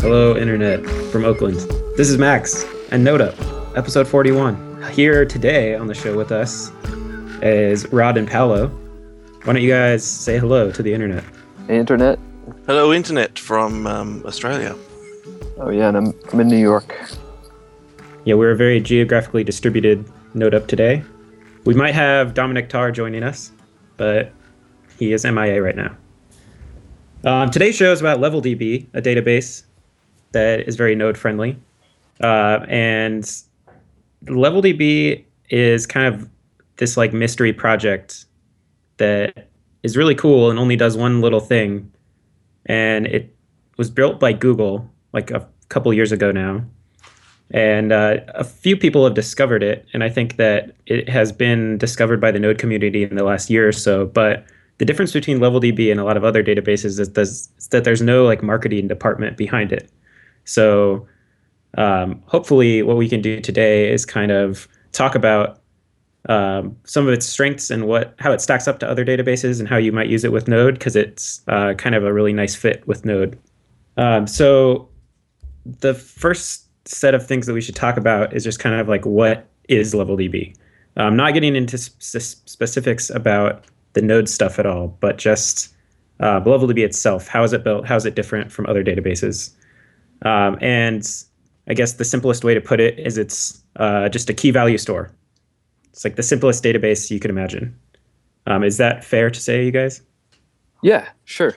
Hello, Internet from Oakland. This is Max and Node Up, episode 41. Here today on the show with us is Rod and Paolo. Why don't you guys say hello to the Internet? Hey, Internet. Hello, Internet from Australia. Oh, yeah, and I'm in New York. Yeah, we're a very geographically distributed Node Up today. We might have Dominic Tarr joining us, but he is MIA right now. Today's show is about LevelDB, a database that is very node-friendly. And LevelDB is kind of this like mystery project that is really cool and only does one little thing. And it was built by Google like a couple years ago now. And a few people have discovered it. And I think that it has been discovered by the node community in the last year or so. But the difference between LevelDB and a lot of other databases is that there's no like marketing department behind it. So hopefully what we can do today is kind of talk about some of its strengths and how it stacks up to other databases and how you might use it with Node, because it's kind of a really nice fit with Node. So the first set of things that we should talk about is just kind of like, what is LevelDB? Not getting into specifics about the Node stuff at all, but just LevelDB itself. How is it built? How is it different from other databases? And I guess the simplest way to put it is it's just a key value store. It's like the simplest database you could imagine. Is that fair to say, you guys? Yeah, sure.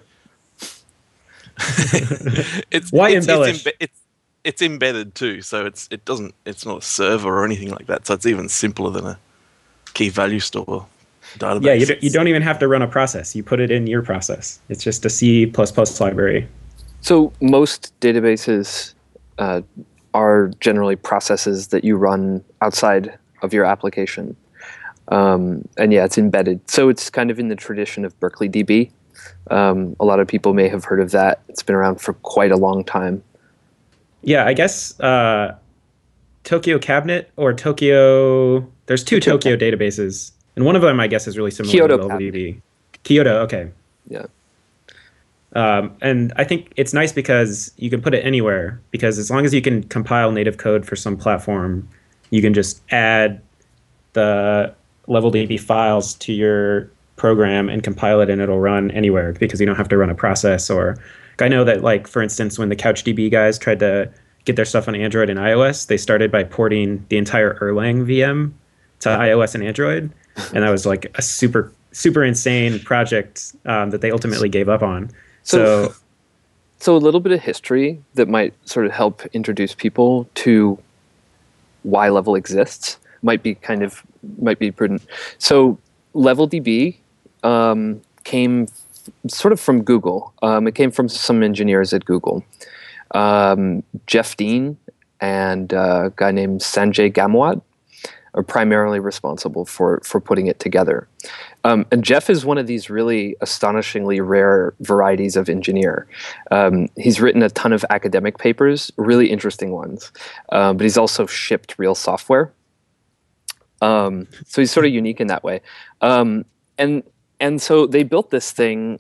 Why embellish? It's embedded too, so it's not a server or anything like that. So it's even simpler than a key value store database. Yeah, you don't even have to run a process. You put it in your process. It's just a C++ library. So most databases are generally processes that you run outside of your application. And yeah, it's embedded. So it's kind of in the tradition of Berkeley DB. A lot of people may have heard of that. It's been around for quite a long time. Yeah, I guess Tokyo Cabinet or Tokyo... There's two Tokyo databases. And one of them, I guess, is really similar Kyoto to LevelDB. Kyoto, okay. Yeah. And I think it's nice because you can put it anywhere, because as long as you can compile native code for some platform, you can just add the LevelDB files to your program and compile it, and it'll run anywhere because you don't have to run a process. Or I know that, like, for instance, when the CouchDB guys tried to get their stuff on Android and iOS, they started by porting the entire Erlang VM to iOS and Android. And that was like a super, super insane project that they ultimately gave up on. So a little bit of history that might sort of help introduce people to why Level exists might be prudent. So LevelDB came sort of from Google. It came from some engineers at Google. Jeff Dean and a guy named Sanjay Gamwat are primarily responsible for putting it together. And Jeff is one of these really astonishingly rare varieties of engineer. He's written a ton of academic papers, really interesting ones, but he's also shipped real software. So he's sort of unique in that way. And so they built this thing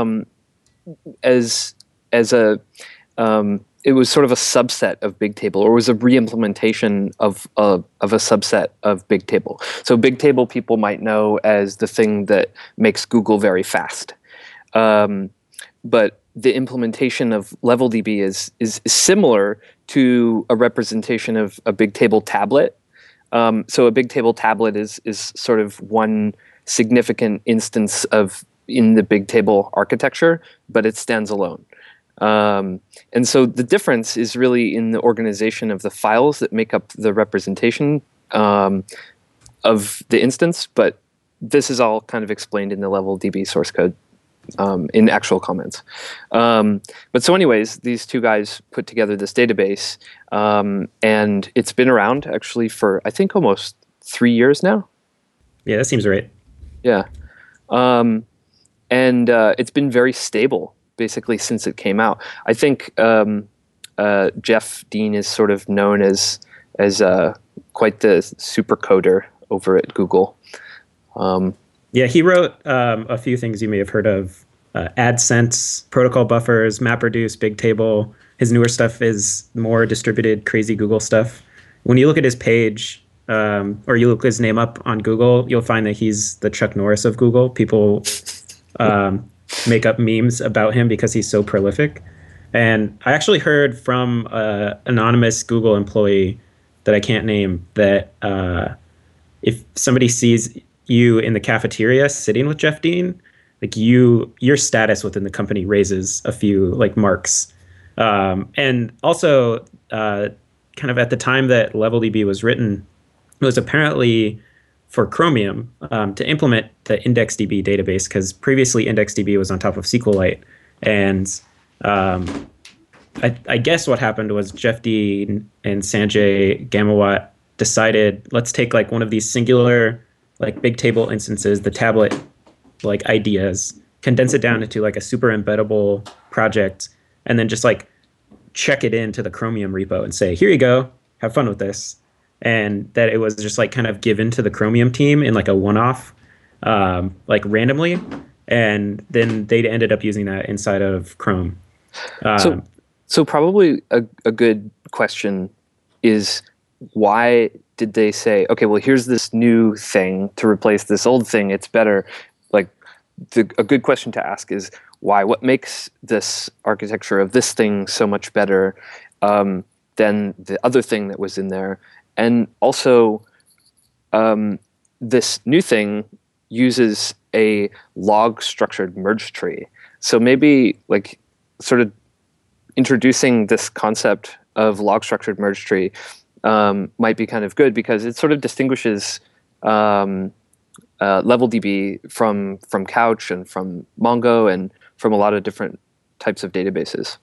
as a it was sort of a subset of Bigtable, or was a re-implementation of a subset of Bigtable. So Bigtable people might know as the thing that makes Google very fast. But the implementation of LevelDB is similar to a representation of a Bigtable tablet. So a Bigtable tablet is sort of one significant instance in the Bigtable architecture, but it stands alone. And so the difference is really in the organization of the files that make up the representation of the instance, but this is all kind of explained in the LevelDB source code in actual comments. But so anyways, these two guys put together this database, and it's been around actually for, I think, almost 3 years now. Yeah, that seems right. Yeah. And it's been very stable, basically, since it came out. I think Jeff Dean is sort of known as quite the super coder over at Google. Yeah, he wrote a few things you may have heard of AdSense, protocol buffers, MapReduce, Bigtable. His newer stuff is more distributed, crazy Google stuff. When you look at his page, or you look his name up on Google, you'll find that he's the Chuck Norris of Google. People make up memes about him because he's so prolific. And I actually heard from an anonymous Google employee that I can't name that if somebody sees you in the cafeteria sitting with Jeff Dean, like your status within the company raises a few like marks. And also, kind of at the time that LevelDB was written, it was apparently for Chromium to implement the IndexedDB database, because previously IndexedDB was on top of SQLite. And I guess what happened was Jeff Dean and Sanjay Gamawat decided, let's take like one of these singular like Bigtable instances, the tablet like ideas, condense it down into like a super embeddable project, and then just like check it into the Chromium repo and say, here you go, have fun with this. And that it was just like kind of given to the Chromium team in like a one-off, like randomly. And then they ended up using that inside of Chrome. So probably a good question is, why did they say, okay, well, here's this new thing to replace this old thing, it's better? Like, a good question to ask is, why? What makes this architecture of this thing so much better than the other thing that was in there? And also, this new thing uses a log-structured merge tree. So maybe like sort of introducing this concept of log-structured merge tree might be kind of good, because it sort of distinguishes LevelDB from Couch and from Mongo and from a lot of different types of databases.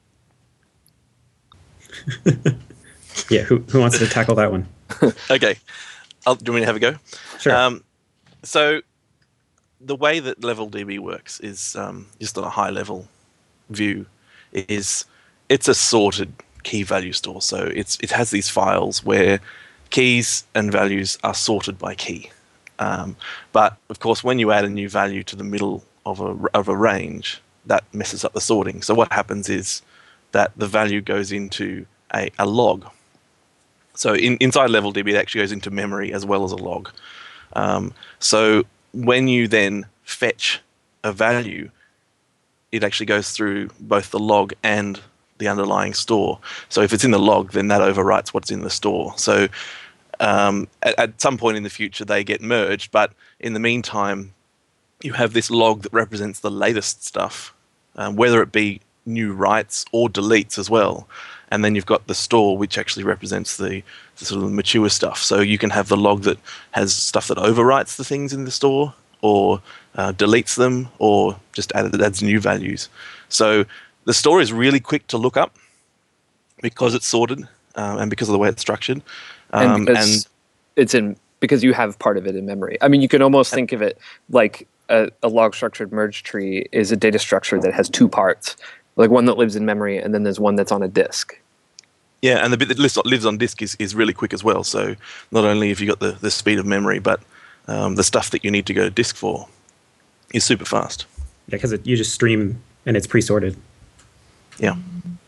Yeah, who wants to tackle that one? Okay. Do you want me to have a go? Sure. So the way that LevelDB works is, just on a high level view, is it's a sorted key value store. So it has these files where keys and values are sorted by key. But of course, when you add a new value to the middle of a range, that messes up the sorting. So what happens is that the value goes into a log. So inside LevelDB, it actually goes into memory as well as a log. So when you then fetch a value, it actually goes through both the log and the underlying store. So if it's in the log, then that overwrites what's in the store. So at some point in the future, they get merged. But in the meantime, you have this log that represents the latest stuff, whether it be new writes or deletes as well. And then you've got the store, which actually represents the sort of mature stuff. So you can have the log that has stuff that overwrites the things in the store, or deletes them, or just adds new values. So the store is really quick to look up because it's sorted and because of the way it's structured. And it's in, because you have part of it in memory. I mean, you can almost think of it like a log-structured merge tree is a data structure that has two parts, like one that lives in memory, and then there's one that's on a disk. Yeah, and the bit that lives on disk is really quick as well. So not only have you got the speed of memory, but the stuff that you need to go to disk for is super fast. Yeah, because you just stream and it's pre-sorted. Yeah.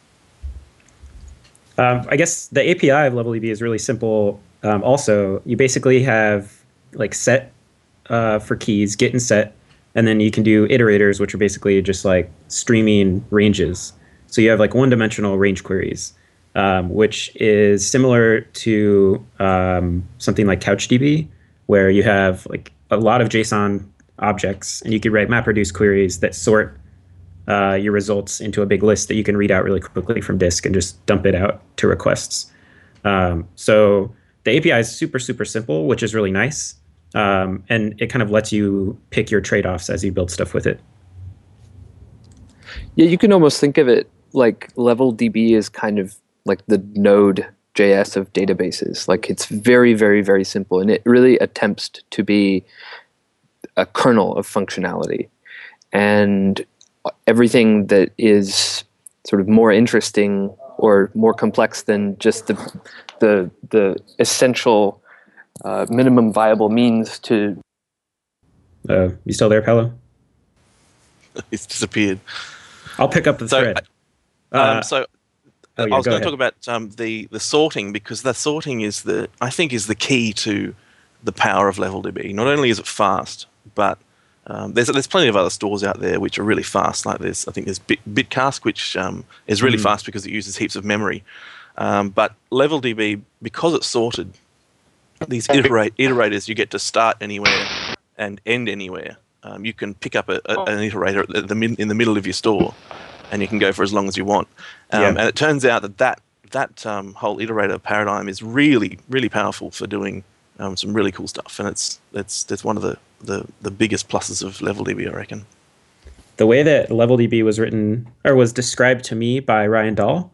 I guess the API of LevelDB is really simple. Also, you basically have like set for keys, get and set, and then you can do iterators, which are basically just like streaming ranges. So you have like one-dimensional range queries, which is similar to something like CouchDB, where you have like a lot of JSON objects, and you could write MapReduce queries that sort your results into a big list that you can read out really quickly from disk and just dump it out to requests. So the API is super, super simple, which is really nice. And it kind of lets you pick your trade-offs as you build stuff with it. Yeah, you can almost think of it like LevelDB is kind of like the Node.js of databases. Like, it's very, very, very simple, and it really attempts to be a kernel of functionality. And everything that is sort of more interesting or more complex than just the essential minimum viable means to... You still there, Paolo? it's disappeared. I'll pick up the So, thread. so Oh, yeah, I was go going to ahead. talk about the sorting, because the sorting is I think is the key to the power of LevelDB. Not only is it fast, but there's plenty of other stores out there which are really fast. Like I think there's Bitcask, which is really fast because it uses heaps of memory. But LevelDB, because it's sorted, these iterators, you get to start anywhere and end anywhere. You can pick up an iterator in the middle of your store, and you can go for as long as you want. And it turns out that whole iterator paradigm is really, really powerful for doing some really cool stuff. And that's one of the biggest pluses of LevelDB, I reckon. The way that LevelDB was written or was described to me by Ryan Dahl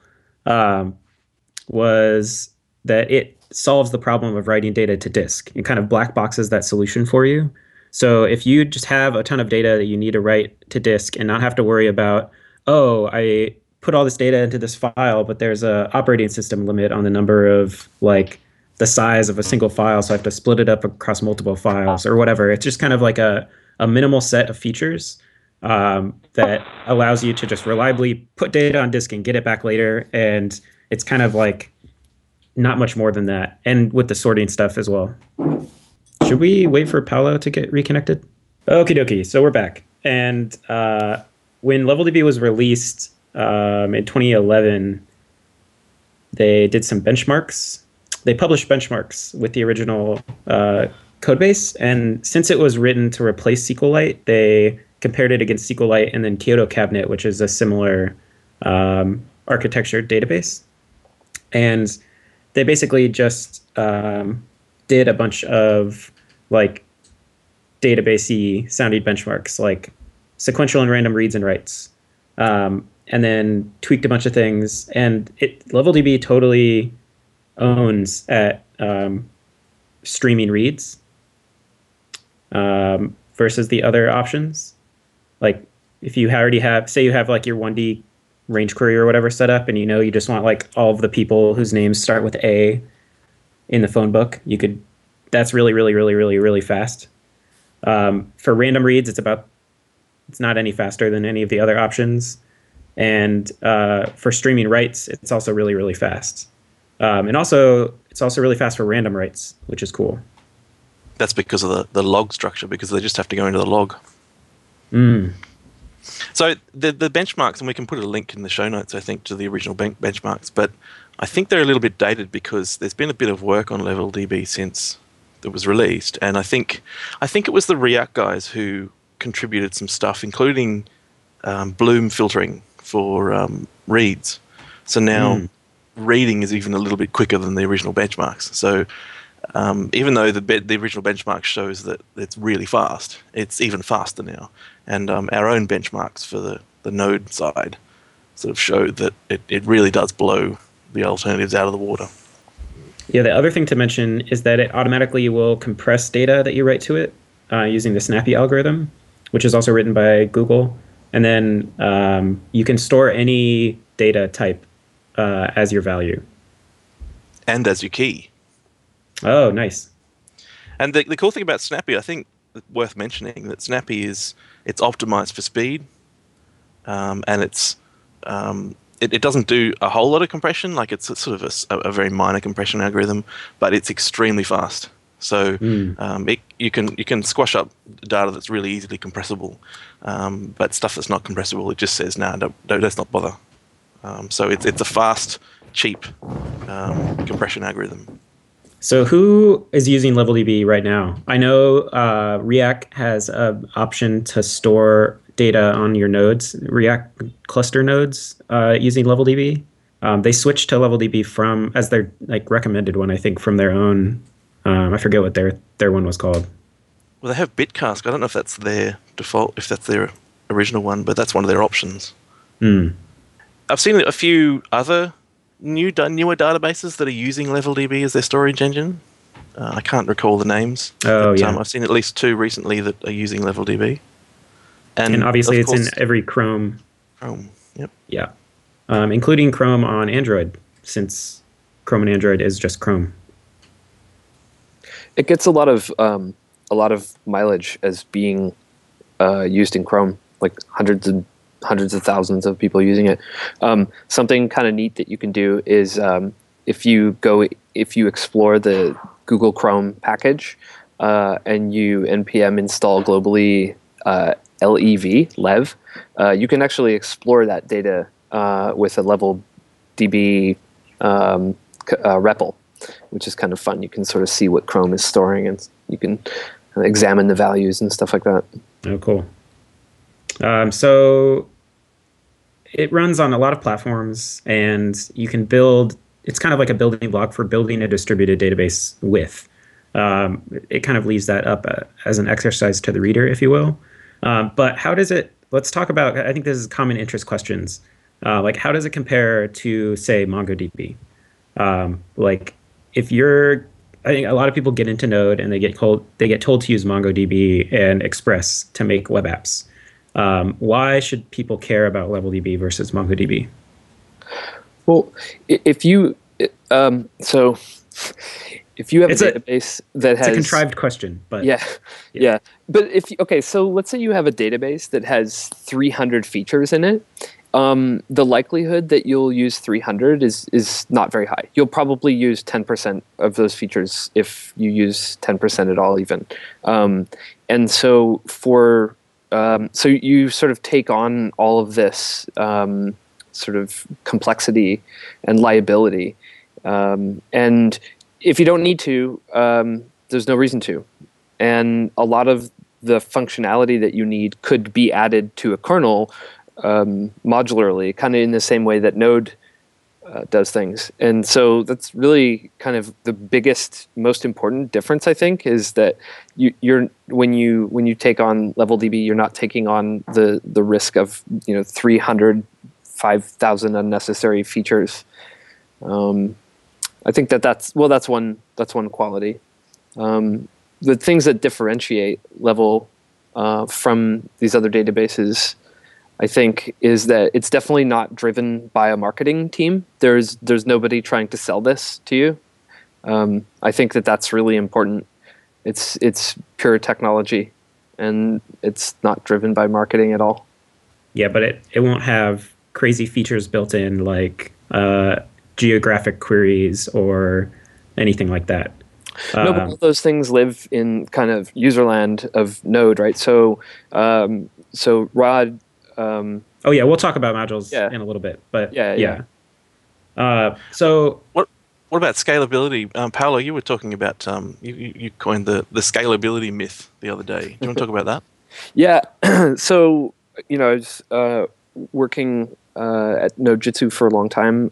was that it solves the problem of writing data to disk. It kind of black boxes that solution for you. So if you just have a ton of data that you need to write to disk and not have to worry about, oh, I put all this data into this file, but there's a operating system limit on the number of like the size of a single file, so I have to split it up across multiple files or whatever. It's just kind of like a minimal set of features that allows you to just reliably put data on disk and get it back later. And it's kind of like not much more than that. And with the sorting stuff as well. Should we wait for Paolo to get reconnected? Okie dokie. So we're back. And when LevelDB was released in 2011, they did some benchmarks. They published benchmarks with the original code base. And since it was written to replace SQLite, they compared it against SQLite and then Kyoto Cabinet, which is a similar architecture database. And they basically just did a bunch of like database-y sounding benchmarks, like sequential and random reads and writes, and then tweaked a bunch of things. And LevelDB totally owns at streaming reads versus the other options. Like if you already have, say you have like your 1D range query or whatever set up, and you know you just want like all of the people whose names start with A in the phone book, you could. That's really, really, really, really, really fast. For random reads, it's not any faster than any of the other options. And for streaming writes, it's also really, really fast. And also, it's also really fast for random writes, which is cool. That's because of the log structure, because they just have to go into the log. So the benchmarks, and we can put a link in the show notes, I think, to the original benchmarks, but I think they're a little bit dated because there's been a bit of work on LevelDB since it was released, and I think it was the React guys who contributed some stuff, including Bloom filtering for reads. So now reading is even a little bit quicker than the original benchmarks. So even though the original benchmark shows that it's really fast, it's even faster now. And our own benchmarks for the Node side sort of show that it really does blow the alternatives out of the water. Yeah, the other thing to mention is that it automatically will compress data that you write to it using the Snappy algorithm, which is also written by Google. And then you can store any data type as your value. And as your key. Oh, nice. And the cool thing about Snappy, I think worth mentioning, that Snappy it's optimized for speed, and it doesn't do a whole lot of compression. Like it's sort of a very minor compression algorithm, but it's extremely fast. So you can squash up data that's really easily compressible, but stuff that's not compressible, it just says, no, let's not bother. So it's a fast, cheap compression algorithm. So who is using LevelDB right now? I know React has an option to store data on your nodes, React cluster nodes, using LevelDB. They switched to LevelDB as their like recommended one, I think, from their own. I forget what their one was called. Well, they have Bitcask. I don't know if that's their default, if that's their original one, but that's one of their options. I've seen a few other newer databases that are using LevelDB as their storage engine. I can't recall the names. But I've seen at least two recently that are using LevelDB. And obviously it's in every Chrome. Chrome, yep. Yeah. Including Chrome on Android, since Chrome on Android is just Chrome. It gets a lot of mileage as being used in Chrome like hundreds of thousands of people using it. Something kind of neat that you can do is if you explore the Google Chrome package and you npm install globally lev, you can actually explore that data with a level DB REPL, which is kind of fun. You can sort of see what Chrome is storing, and you can examine the values and stuff like that. Oh, cool. So it runs on a lot of platforms, and you can build. It's kind of like a building block for building a distributed database with. It kind of leaves that up as an exercise to the reader, if you will. But how does it? Let's talk about. I think this is common interest questions. Like, how does it compare to, say, MongoDB? Like, if you're, I think a lot of people get into Node and they get told to use MongoDB and Express to make web apps. Why should people care about LevelDB versus MongoDB? Well, if you if you have a database that has... It's a contrived question, but... Yeah. But so let's say you have a database that has 300 features in it. The likelihood that you'll use 300 is not very high. You'll probably use 10% of those features if you use 10% at all even. And so so you sort of take on all of this sort of complexity and liability. And if you don't need to, there's no reason to. And a lot of the functionality that you need could be added to a kernel modularly, kind of in the same way that Node does things. And so that's really kind of the biggest, most important difference, I think, is that when you take on LevelDB, you're not taking on the risk of 300, 5,000 unnecessary features. I think that's one quality. The things that differentiate Level from these other databases, I think, is that it's definitely not driven by a marketing team. There's nobody trying to sell this to you. I think that's really important. It's pure technology, and it's not driven by marketing at all. Yeah, but it won't have crazy features built in like geographic queries or anything like that. No, but all those things live in kind of userland of Node, right? So Rod. We'll talk about modules in a little bit, but so what about scalability? Paolo, you were talking about you coined the scalability myth the other day. Do you want to talk about that? Yeah. So I was working at NodeJitsu for a long time,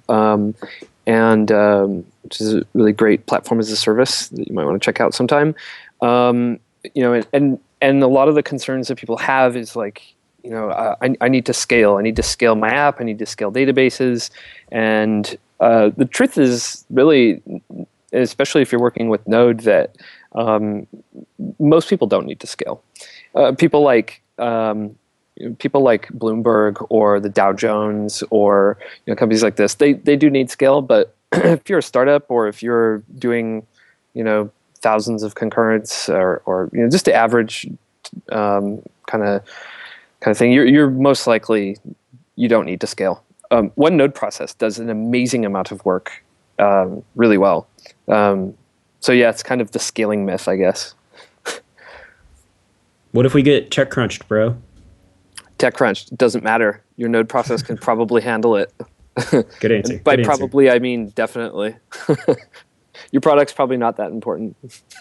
and which is a really great platform as a service that you might want to check out sometime. And a lot of the concerns that people have is like, I need to scale. I need to scale my app. I need to scale databases. And the truth is really, especially if you're working with Node, that most people don't need to scale. People like Bloomberg or the Dow Jones or companies like this, they do need scale. But if you're a startup or if you're doing thousands of concurrents or just the average kind of thing, you're most likely you don't need to scale. One node process does an amazing amount of work really well. So yeah, it's kind of the scaling myth, I guess. What if we get check crunched, bro? TechCrunch, doesn't matter. Your node process can probably handle it. Good answer. By probably, I mean definitely. Your product's probably not that important.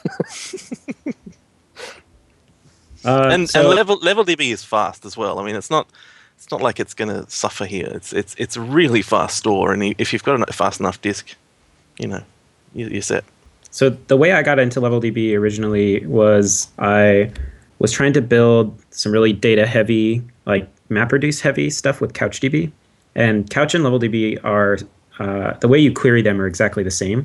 And LevelDB is fast as well. I mean, it's not like it's going to suffer here. It's a really fast store, and if you've got a fast enough disk, you're set. So the way I got into LevelDB originally was I was trying to build some really data heavy, like MapReduce heavy stuff with CouchDB. And Couch and LevelDB are, the way you query them are exactly the same.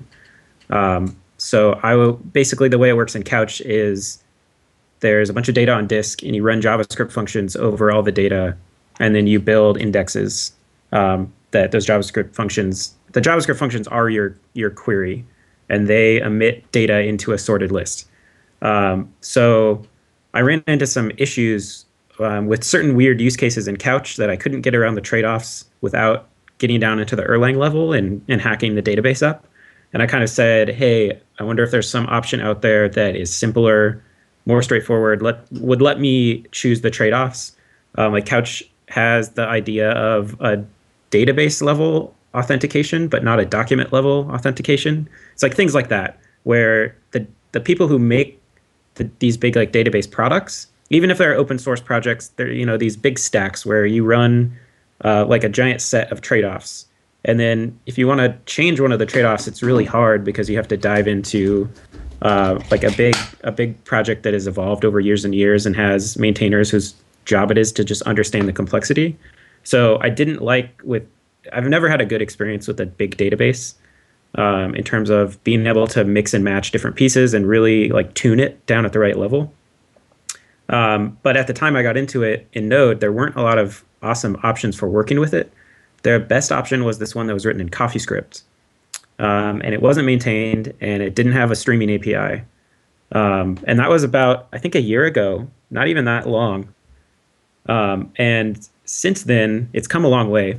So basically the way it works in Couch is there's a bunch of data on disk and you run JavaScript functions over all the data, and then you build indexes that those JavaScript functions, the JavaScript functions are your query, and they emit data into a sorted list. So I ran into some issues with certain weird use cases in Couch that I couldn't get around the trade-offs without getting down into the Erlang level and hacking the database up. And I kind of said, hey, I wonder if there's some option out there that is simpler, more straightforward, would let me choose the trade-offs. Like Couch has the idea of a database level authentication, but not a document level authentication. It's like things like that, where the people who make these big like database products, even if they're open source projects, they're these big stacks where you run like a giant set of trade-offs. And then if you want to change one of the trade-offs, it's really hard because you have to dive into like a big project that has evolved over years and years and has maintainers whose job it is to just understand the complexity. So I've never had a good experience with a big database in terms of being able to mix and match different pieces and really like tune it down at the right level. But at the time I got into it in Node, there weren't a lot of awesome options for working with it. Their best option was this one that was written in CoffeeScript. And it wasn't maintained, and it didn't have a streaming API. And that was about, I think, a year ago, not even that long. And since then, it's come a long way.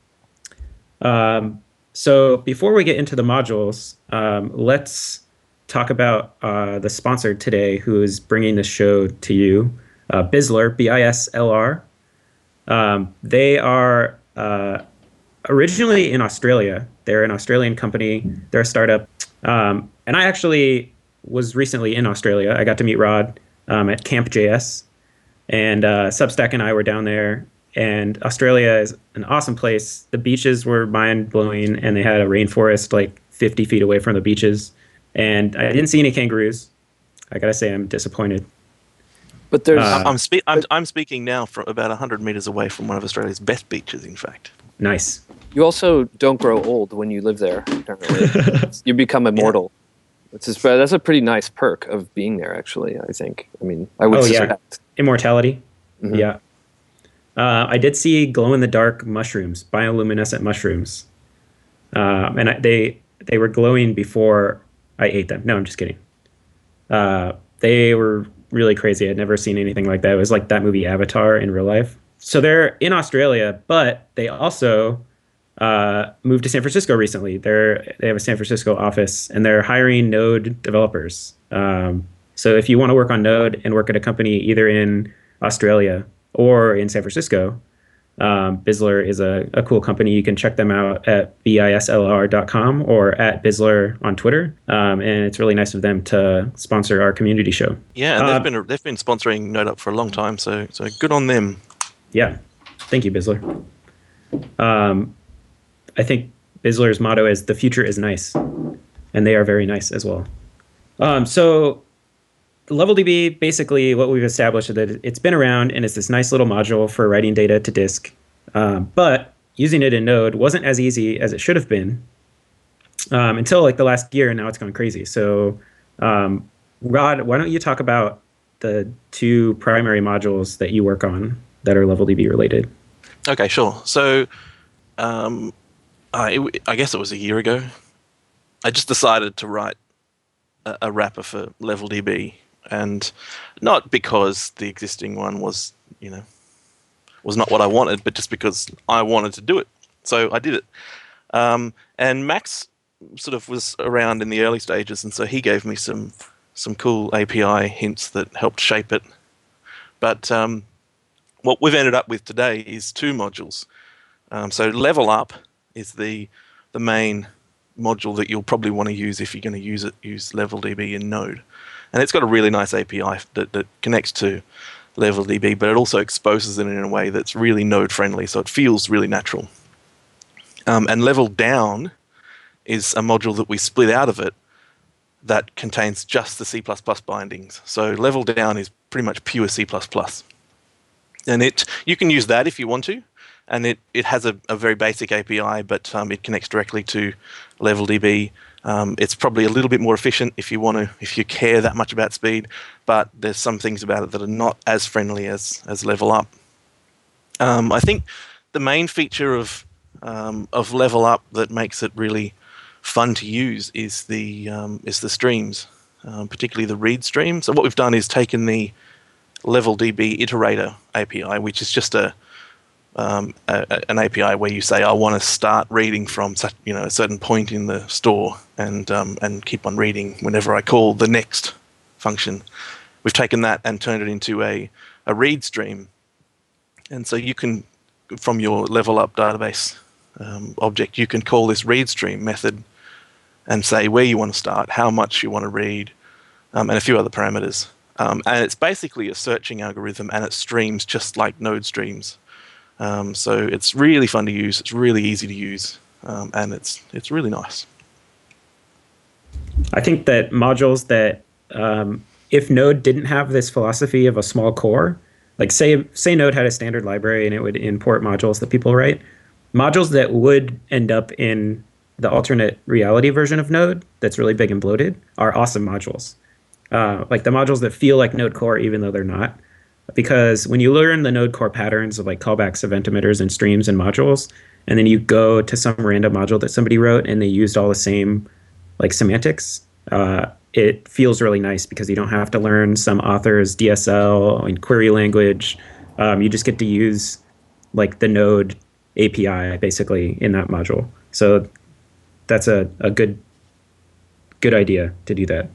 So before we get into the modules, let's talk about the sponsor today who is bringing this show to you, Bislr, BISLR. They are originally in Australia. They're an Australian company. They're a startup. And I actually was recently in Australia. I got to meet Rod at Camp.js. And Substack and I were down there. And Australia is an awesome place. The beaches were mind-blowing, and they had a rainforest like 50 feet away from the beaches. And I didn't see any kangaroos. I gotta say, I'm disappointed. But there's I'm speaking now from about 100 meters away from one of Australia's best beaches, in fact. Nice. You also don't grow old when you live there, apparently. You become immortal. Yeah. That's a pretty nice perk of being there, actually, I think. I mean, I would suspect. Yeah. Immortality. Mm-hmm. Yeah. I did see glow-in-the-dark mushrooms, bioluminescent mushrooms. And they were glowing before I ate them. No, I'm just kidding. They were really crazy. I'd never seen anything like that. It was like that movie Avatar in real life. So they're in Australia, but they also moved to San Francisco recently. They have a San Francisco office, and they're hiring Node developers. So if you want to work on Node and work at a company either in Australia or in San Francisco, Bislr is a cool company. You can check them out at bislr.com or at Bislr on Twitter. And it's really nice of them to sponsor our community show. Yeah, and they've been sponsoring NodeUp for a long time, so good on them. Yeah, thank you, Bislr. I think Bislr's motto is "The future is nice," and they are very nice as well. So LevelDB, basically what we've established is that it's been around and it's this nice little module for writing data to disk. But using it in Node wasn't as easy as it should have been until like the last year, and now it's gone crazy. So Rod, why don't you talk about the two primary modules that you work on that are LevelDB related? Okay, sure. So I guess it was a year ago. I just decided to write a wrapper for LevelDB. And not because the existing one was not what I wanted, but just because I wanted to do it. So I did it. And Max sort of was around in the early stages, and so he gave me some cool API hints that helped shape it. But what we've ended up with today is two modules. So Level Up is the main module that you'll probably want to use if you're going to use LevelDB in Node. And it's got a really nice API that connects to LevelDB, but it also exposes it in a way that's really Node-friendly, so it feels really natural. And Level Down is a module that we split out of it that contains just the C++ bindings. So Level Down is pretty much pure C++. And you can use that if you want to, and it has a very basic API, but it connects directly to LevelDB. It's probably a little bit more efficient if you care that much about speed, but there's some things about it that are not as friendly as Level Up. I think the main feature of Level Up that makes it really fun to use is the streams, particularly the read stream. So what we've done is taken the LevelDB Iterator API, which is just an API where you say, I want to start reading from such, a certain point in the store and keep on reading whenever I call the next function. We've taken that and turned it into a read stream. And so you can, from your level up database object, you can call this read stream method and say where you want to start, how much you want to read, and a few other parameters. And it's basically a searching algorithm, and it streams just like Node streams. So it's really fun to use. It's really easy to use, and it's really nice. I think that modules that, if Node didn't have this philosophy of a small core, like say Node had a standard library and it would import modules that people write, modules that would end up in the alternate reality version of Node that's really big and bloated are awesome modules. Like the modules that feel like Node core even though they're not. Because when you learn the Node core patterns of like callbacks, event emitters, and streams and modules, and then you go to some random module that somebody wrote and they used all the same like semantics, it feels really nice because you don't have to learn some author's DSL and query language. You just get to use like the Node API basically in that module. So that's a good idea to do that.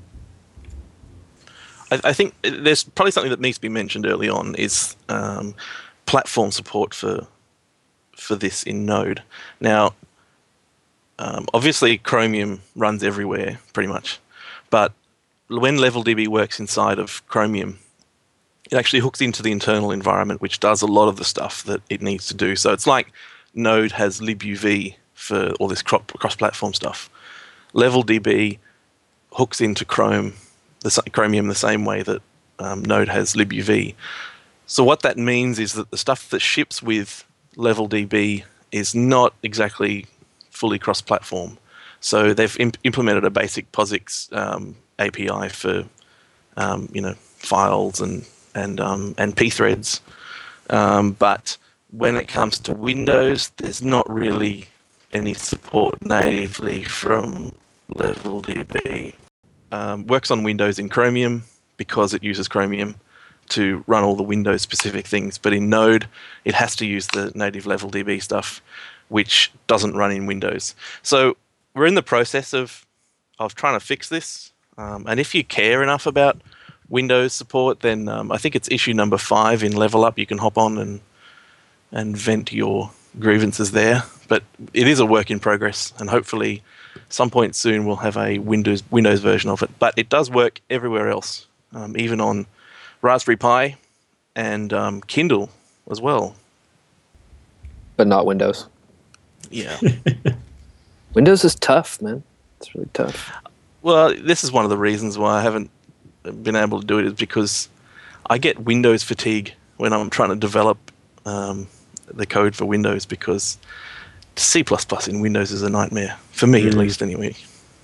I think there's probably something that needs to be mentioned early on is platform support for this in Node. Now, obviously Chromium runs everywhere pretty much, but when LevelDB works inside of Chromium, it actually hooks into the internal environment, which does a lot of the stuff that it needs to do. So it's like Node has libuv for all this cross-platform stuff. LevelDB hooks into Chromium the same way that Node has libuv. So what that means is that the stuff that ships with LevelDB is not exactly fully cross-platform. So they've implemented a basic POSIX API for files and pthreads, but when it comes to Windows, there's not really any support natively from LevelDB. Works on Windows in Chromium because it uses Chromium to run all the Windows-specific things. But in Node, it has to use the native LevelDB stuff, which doesn't run in Windows. So we're in the process of trying to fix this. And if you care enough about Windows support, then I think it's issue number 5 in Level Up. You can hop on and vent your grievances there. But it is a work in progress, and hopefully some point soon we'll have a Windows version of it. But it does work everywhere else, even on Raspberry Pi and Kindle as well. But not Windows. Yeah. Windows is tough, man. It's really tough. Well, this is one of the reasons why I haven't been able to do it, is because I get Windows fatigue when I'm trying to develop the code for Windows, because C++ in Windows is a nightmare, for me at least anyway.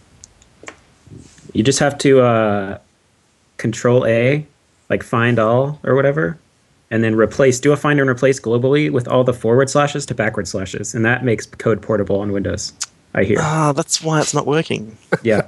You just have to Control A, like find all or whatever, and then do a find and replace globally with all the forward slashes to backward slashes, and that makes code portable on Windows, I hear. That's why it's not working. Yeah.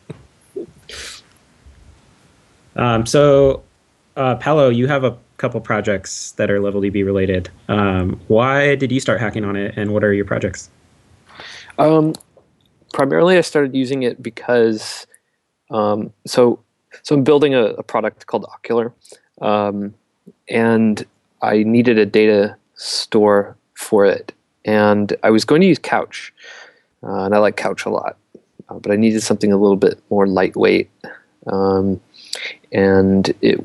So, Paolo, you have a couple projects that are LevelDB related. Why did you start hacking on it, and what are your projects? Primarily, I started using it because so I'm building a product called Okular, and I needed a data store for it, and I was going to use Couch, and I like Couch a lot, but I needed something a little bit more lightweight. And it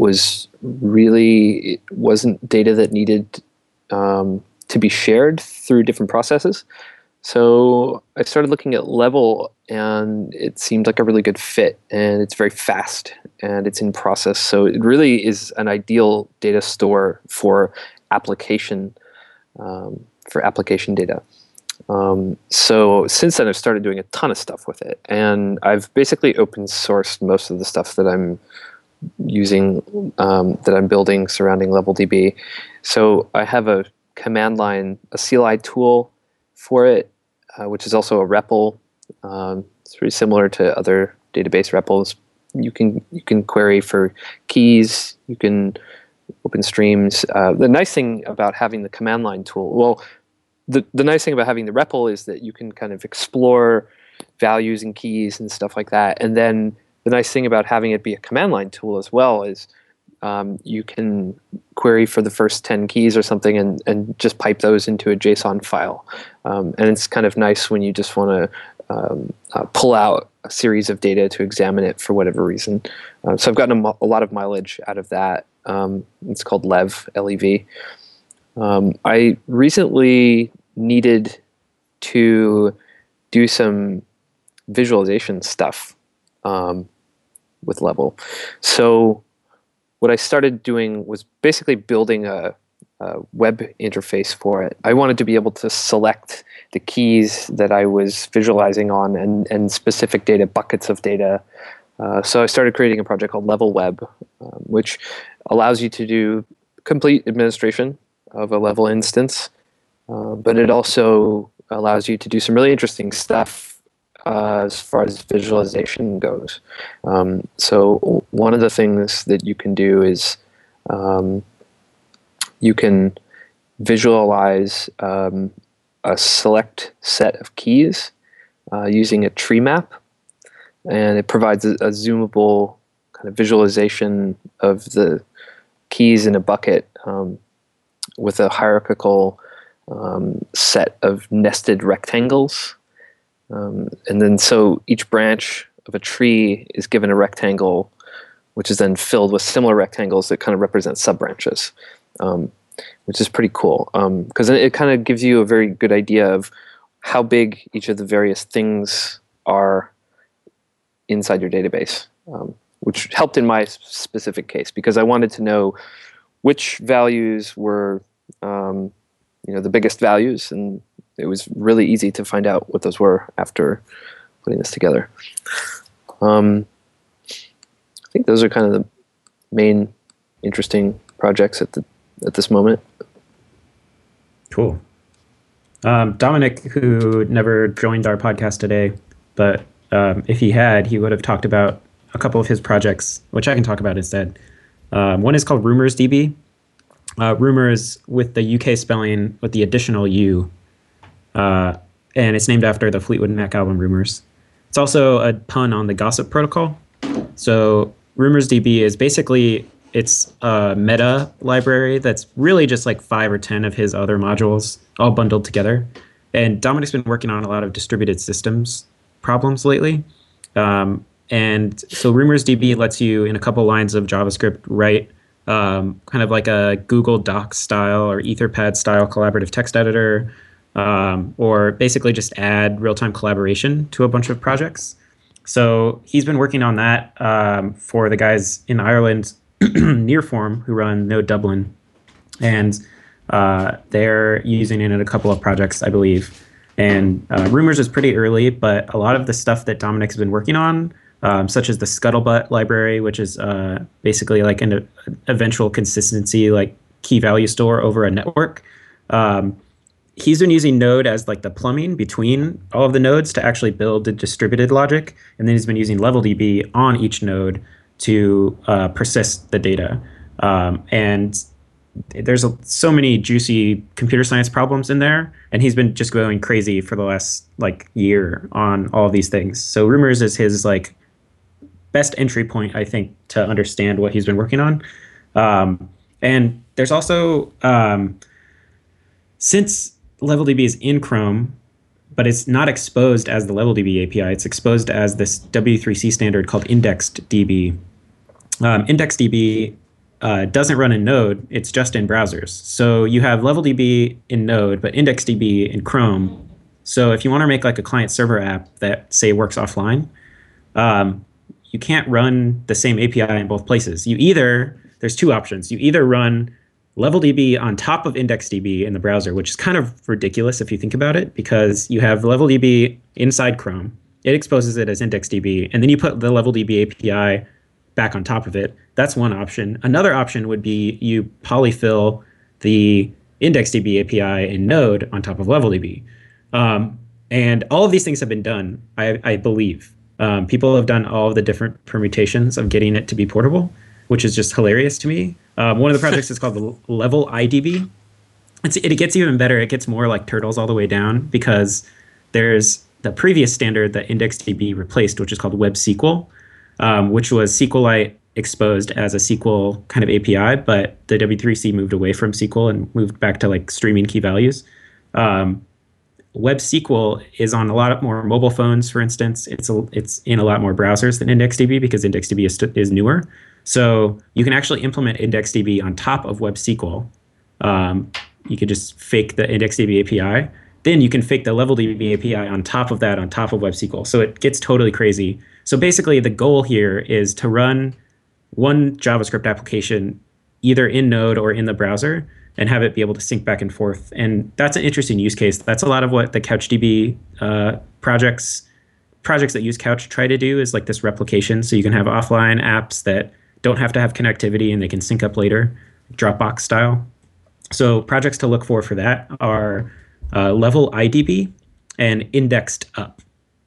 wasn't data that needed to be shared through different processes. So I started looking at Level, and it seemed like a really good fit, and it's very fast, and it's in process. So it really is an ideal data store for application data. So since then, I've started doing a ton of stuff with it, and I've basically open sourced most of the stuff that I'm using, that I'm building surrounding LevelDB. So I have a command line, a CLI tool for it, which is also a REPL. It's very similar to other database REPLs. You can query for keys. You can open streams. The nice thing about having the command line tool, well, the nice thing about having the REPL is that you can kind of explore values and keys and stuff like that. And then the nice thing about having it be a command line tool as well is you can query for the first 10 keys or something and just pipe those into a JSON file. And it's kind of nice when you just want to pull out a series of data to examine it for whatever reason. So I've gotten a lot of mileage out of that. It's called Lev, L-E-V. I recently needed to do some visualization stuff with Level. So what I started doing was basically building a web interface for it. I wanted to be able to select the keys that I was visualizing on and specific data, buckets of data. So I started creating a project called Level Web, which allows you to do complete administration of a Level instance, but it also allows you to do some really interesting stuff as far as visualization goes. So one of the things that you can do is you can visualize a select set of keys using a tree map, and it provides a zoomable kind of visualization of the keys in a bucket with a hierarchical set of nested rectangles. And then so each branch of a tree is given a rectangle, which is then filled with similar rectangles that kind of represent sub-branches, which is pretty cool. Because it kind of gives you a very good idea of how big each of the various things are inside your database, which helped in my specific case because I wanted to know which values were the biggest values, and it was really easy to find out what those were after putting this together. I think those are kind of the main interesting projects at this moment. Cool. Dominic, who never joined our podcast today, but if he had, he would have talked about a couple of his projects, which I can talk about instead. One is called RumorsDB. Rumors with the UK spelling with the additional U. And it's named after the Fleetwood Mac album Rumors. It's also a pun on the Gossip Protocol. So RumorsDB is basically, it's a meta library that's really just like 5 or 10 of his other modules all bundled together. And Dominic's been working on a lot of distributed systems problems lately. And so RumorsDB lets you, in a couple lines of JavaScript, write kind of like a Google Docs style or Etherpad style collaborative text editor, or basically just add real-time collaboration to a bunch of projects. So he's been working on that for the guys in Ireland, Nearform, who run Node Dublin. And they're using it in a couple of projects, I believe. And Rumors is pretty early, but a lot of the stuff that Dominic's been working on, such as the Scuttlebutt library, which is basically like an eventual consistency, like key value store over a network. He's been using Node as like the plumbing between all of the nodes to actually build the distributed logic. And then he's been using LevelDB on each node to persist the data. And there's so many juicy computer science problems in there. And he's been just going crazy for the last like year on all of these things. So Rumors is his like best entry point, I think, to understand what he's been working on. And there's also, since LevelDB is in Chrome, but it's not exposed as the LevelDB API, it's exposed as this W3C standard called IndexedDB. IndexedDB doesn't run in Node, it's just in browsers. So you have LevelDB in Node, but IndexedDB in Chrome. So if you want to make like a client-server app that, say, works offline, you can't run the same API in both places. There's two options. You either run LevelDB on top of IndexedDB in the browser, which is kind of ridiculous if you think about it, because you have LevelDB inside Chrome. It exposes it as IndexedDB, and then you put the LevelDB API back on top of it. That's one option. Another option would be you polyfill the IndexedDB API in Node on top of LevelDB. And all of these things have been done, I believe. People have done all of the different permutations of getting it to be portable, which is just hilarious to me. One of the projects is called the Level IDB. It gets even better. It gets more like Turtles all the way down because there's the previous standard that IndexedDB replaced, which is called WebSQL, which was SQLite exposed as a SQL kind of API, but the W3C moved away from SQL and moved back to like streaming key values. WebSQL is on a lot more mobile phones, for instance. It's in a lot more browsers than IndexedDB because IndexedDB is newer. So you can actually implement IndexedDB on top of WebSQL. You could just fake the IndexedDB API. Then you can fake the LevelDB API on top of that, on top of WebSQL. So it gets totally crazy. So basically, the goal here is to run one JavaScript application either in Node or in the browser and have it be able to sync back and forth. And that's an interesting use case. That's a lot of what the CouchDB projects that use Couch try to do, is like this replication. So you can have offline apps that don't have to have connectivity and they can sync up later, Dropbox style. So projects to look for that are Level IDB and Indexed Up.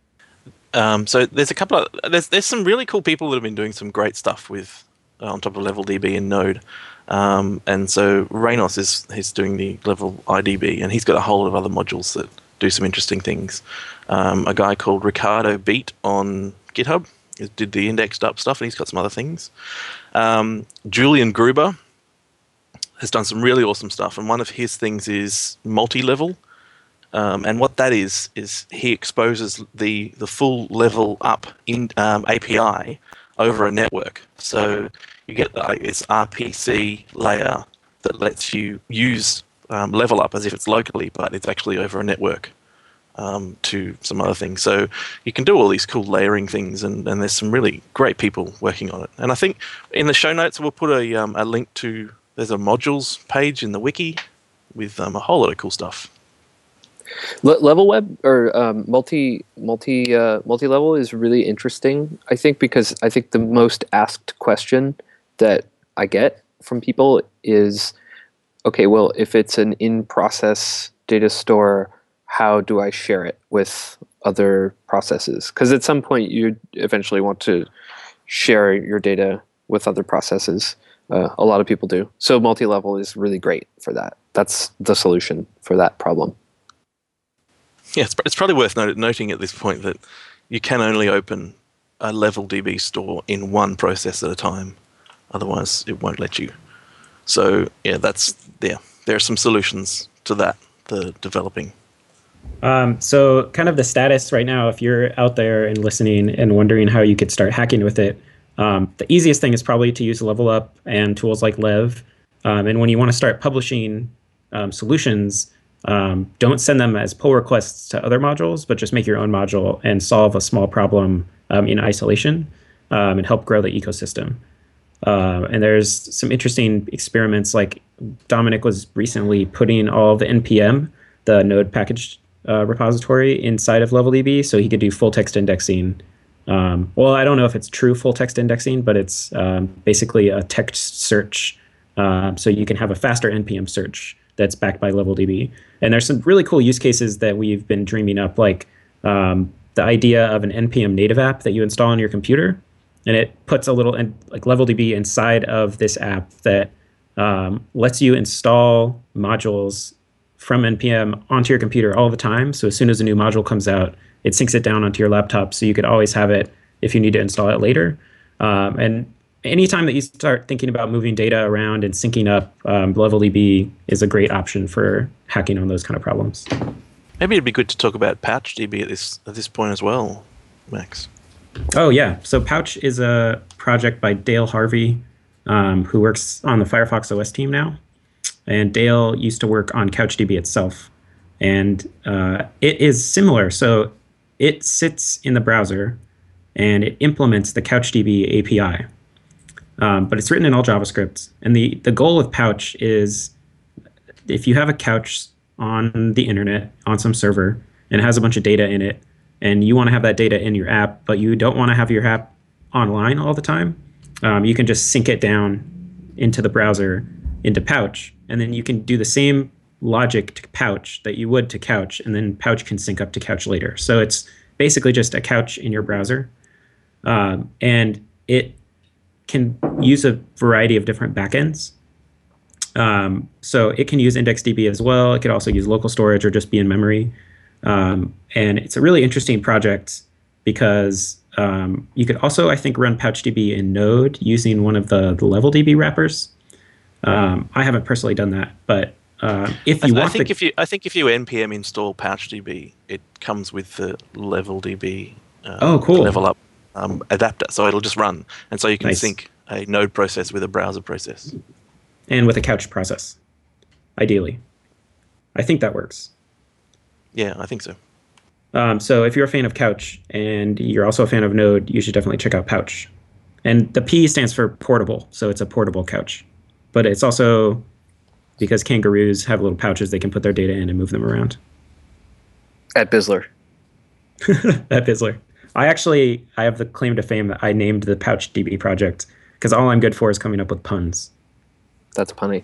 So there's a couple of there's some really cool people that have been doing some great stuff with on top of LevelDB and Node, and so Reynos is doing the Level IDB, and he's got a whole lot of other modules that do some interesting things. A guy called Ricardo Beat on GitHub did the Indexed Up stuff, and he's got some other things. Julian Gruber has done some really awesome stuff, and one of his things is multi-level. And what that is he exposes the full level up in API over a network. So you get this RPC layer that lets you use level up as if it's locally, but it's actually over a network to some other things. So you can do all these cool layering things, and there's some really great people working on it. And I think in the show notes we'll put a link to, there's a modules page in the wiki with a whole lot of cool stuff. Level web or multi-level is really interesting, I think, because I think the most asked question that I get from people is, okay, well, if it's an in-process data store, how do I share it with other processes? Because at some point you eventually want to share your data with other processes. A lot of people do. So multi-level is really great for that. That's the solution for that problem. Yeah, it's probably worth noting at this point that you can only open a LevelDB store in one process at a time. Otherwise, it won't let you. So, yeah, there are some solutions to that, the developing. So kind of the status right now, if you're out there and listening and wondering how you could start hacking with it, the easiest thing is probably to use Level Up and tools like Lev. And when you want to start publishing solutions, don't send them as pull requests to other modules, but just make your own module and solve a small problem in isolation and help grow the ecosystem. And there's some interesting experiments, like Dominic was recently putting all of the NPM, the node package repository, inside of LevelDB so he could do full text indexing. Well, I don't know if it's true full text indexing, but it's basically a text search. So you can have a faster NPM search that's backed by LevelDB. And there's some really cool use cases that we've been dreaming up, like the idea of an NPM native app that you install on your computer, and it puts a little like LevelDB inside of this app that lets you install modules from NPM onto your computer all the time. So as soon as a new module comes out, it syncs it down onto your laptop, so you could always have it if you need to install it later. And anytime that you start thinking about moving data around and syncing up, LevelDB is a great option for hacking on those kind of problems. Maybe it'd be good to talk about PouchDB at this point as well, Max. Oh, yeah. So Pouch is a project by Dale Harvey, who works on the Firefox OS team now. And Dale used to work on CouchDB itself. And it is similar. So it sits in the browser, and it implements the CouchDB API. But it's written in all JavaScript. And the goal of Pouch is, if you have a couch on the internet, on some server, and it has a bunch of data in it, and you want to have that data in your app, but you don't want to have your app online all the time, you can just sync it down into the browser, into Pouch, and then you can do the same logic to Pouch that you would to Couch, and then Pouch can sync up to Couch later. So it's basically just a couch in your browser. And it can use a variety of different backends. So it can use IndexedDB as well. It could also use local storage or just be in memory. And it's a really interesting project because you could also, I think, run PouchDB in Node using one of the LevelDB wrappers. I haven't personally done that, but if you want, I think if you npm install PouchDB, it comes with the LevelDB cool. level up adapter, so it'll just run, and so you can Nice. sync a Node process with a browser process, and with a Couch process, ideally. I think that works. Yeah, I think so. So if you're a fan of Couch and you're also a fan of Node, you should definitely check out Pouch. And the P stands for portable, so it's a portable couch. But it's also because kangaroos have little pouches they can put their data in and move them around. At Bizzler. At Bizzler. I have the claim to fame that I named the PouchDB project because all I'm good for is coming up with puns. That's punny.